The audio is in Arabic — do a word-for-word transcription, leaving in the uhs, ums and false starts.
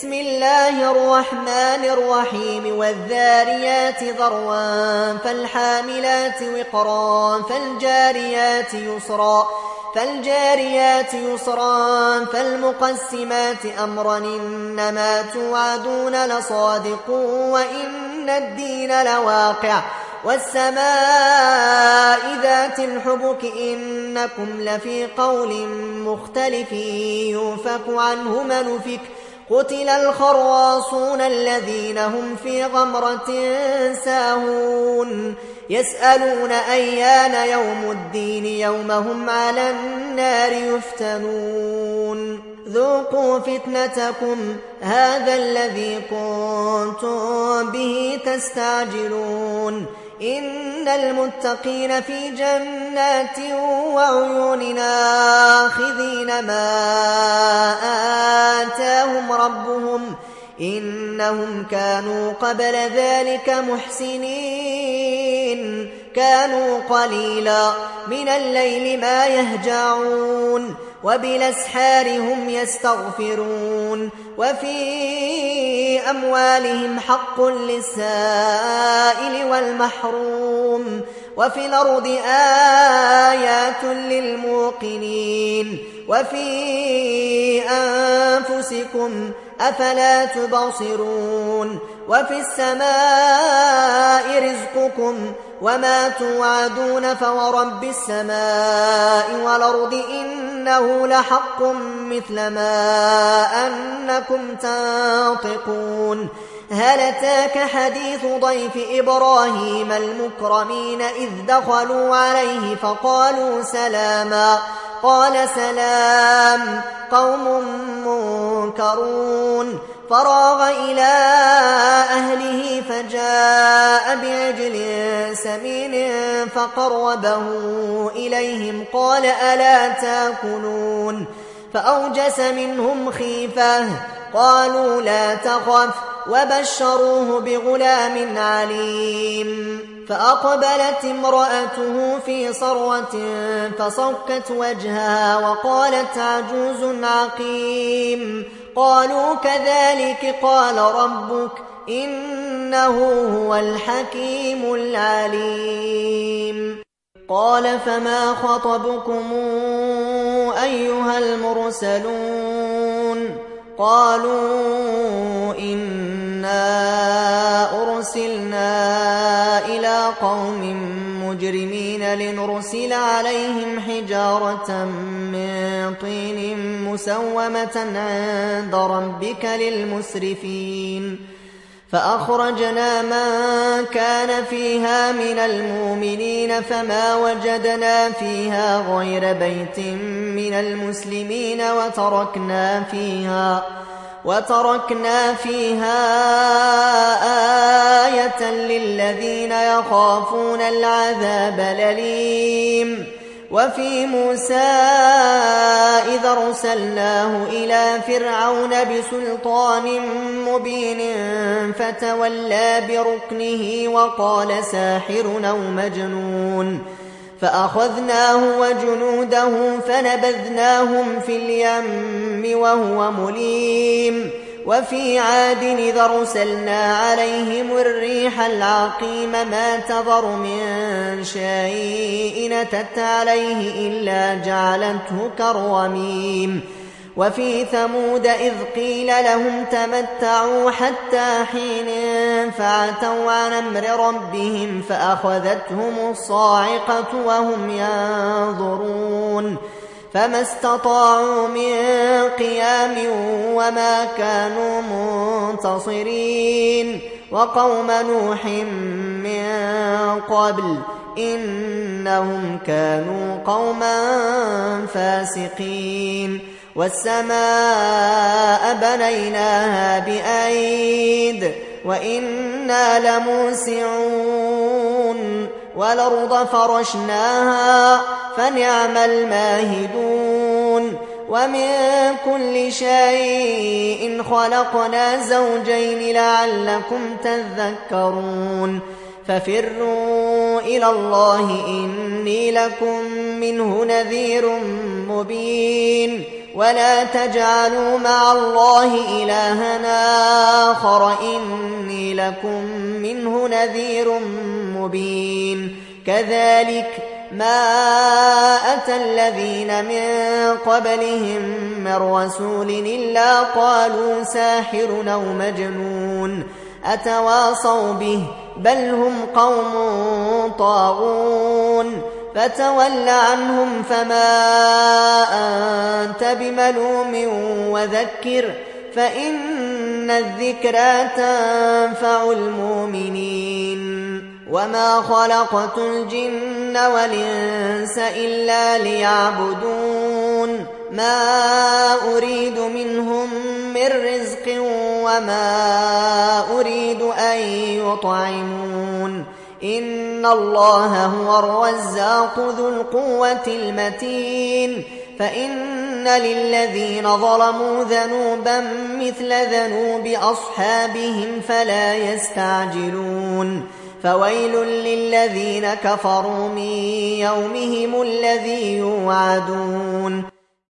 بسم الله الرحمن الرحيم والذاريات ذروا فالحاملات وقرا فالجاريات يسرا فالجاريات يسرا فالمقسمات أمرا إنما توعدون لصادق وإن الدين لواقع والسماء ذات الحبك إنكم لفي قول مختلف يؤفك عنه من أفك قتل الخراصون الذين هم في غمرة ساهون يسألون أيان يوم الدين يوم هم على النار يفتنون ذوقوا فتنتكم هذا الذي كنتم به تستعجلون إن المتقين في جنات وعيون آخذين ما آتاهم ربهم إنهم كانوا قبل ذلك محسنين كانوا قليلا من الليل ما يهجعون وبالأسحار هم يستغفرون وفي أموالهم حق للسائل والمحروم وفي الأرض آيات للموقنين وفي أنفسكم أفلا تبصرون وفي السماء رزقكم وما توعدون فورب السماء والأرض إنه لحق مثل ما أنكم تنطقون هل أتاك حديث ضيف إبراهيم المكرمين إذ دخلوا عليه فقالوا سلاما قال سلام قوم منكرون فراغ إلى أهله فجاء بعجل سمين فقربه إليهم قال ألا تاكلون فأوجس منهم خيفة قالوا لا تخف وبشروه بغلام عليم فأقبلت امرأته في صرة فصكت وجهها وقالت عجوز عقيم قالوا كذلك قال ربك إنه هو الحكيم العليم قال فما خطبكم أيها المرسلون قالوا إنا أرسلنا إلى قوم مجرمين لنرسل عليهم حجارة من طين مسومة عند ربك للمسرفين فأخرجنا من كان فيها من المؤمنين فما وجدنا فيها غير بيت من المسلمين وتركنا فيها وتركنا فيها آية للذين يخافون العذاب الأليم وفي موسى إذا أرسلناه إلى فرعون بسلطان مبين فتولى بركنه وقال ساحر أو مجنون فأخذناه وجنوده فنبذناهم في اليم وهو مليم وفي عاد إذا أرسلنا عليهم الريح العقيم ما تذر من شيء أتت عليه إلا جعلته كالرميم وفي ثمود إذ قيل لهم تمتعوا حتى حين فعتوا عن أمر ربهم فأخذتهم الصاعقة وهم ينظرون فما استطاعوا من قيام وما كانوا منتصرين وقوم نوح من قبل إنهم كانوا قوما فاسقين والسماء بنيناها بأيد وإنا لموسعون والأرض فرشناها فنعم الماهدون ومن كل شيء خلقنا زوجين لعلكم تذكرون ففروا إلى الله إني لكم منه نذير مبين ولا تجعلوا مع الله إلهنا آخر إني لكم منه نذير مبين كذلك ما أتى الذين من قبلهم من رسول إلا قالوا ساحر أو مجنون أتواصوا به بل هم قوم طاغون فتول عنهم فما أنت بملوم وذكر فإن الذكرى تنفع المؤمنين وما خلقت الجن والإنس إلا ليعبدون ما أريد منهم من رزق وما أريد أن يطعمون إن الله هو الرزاق ذو القوة المتين فإن للذين ظلموا ذنوبا مثل ذنوب أصحابهم فلا يستعجلون فويل للذين كفروا من يومهم الذي يوعدون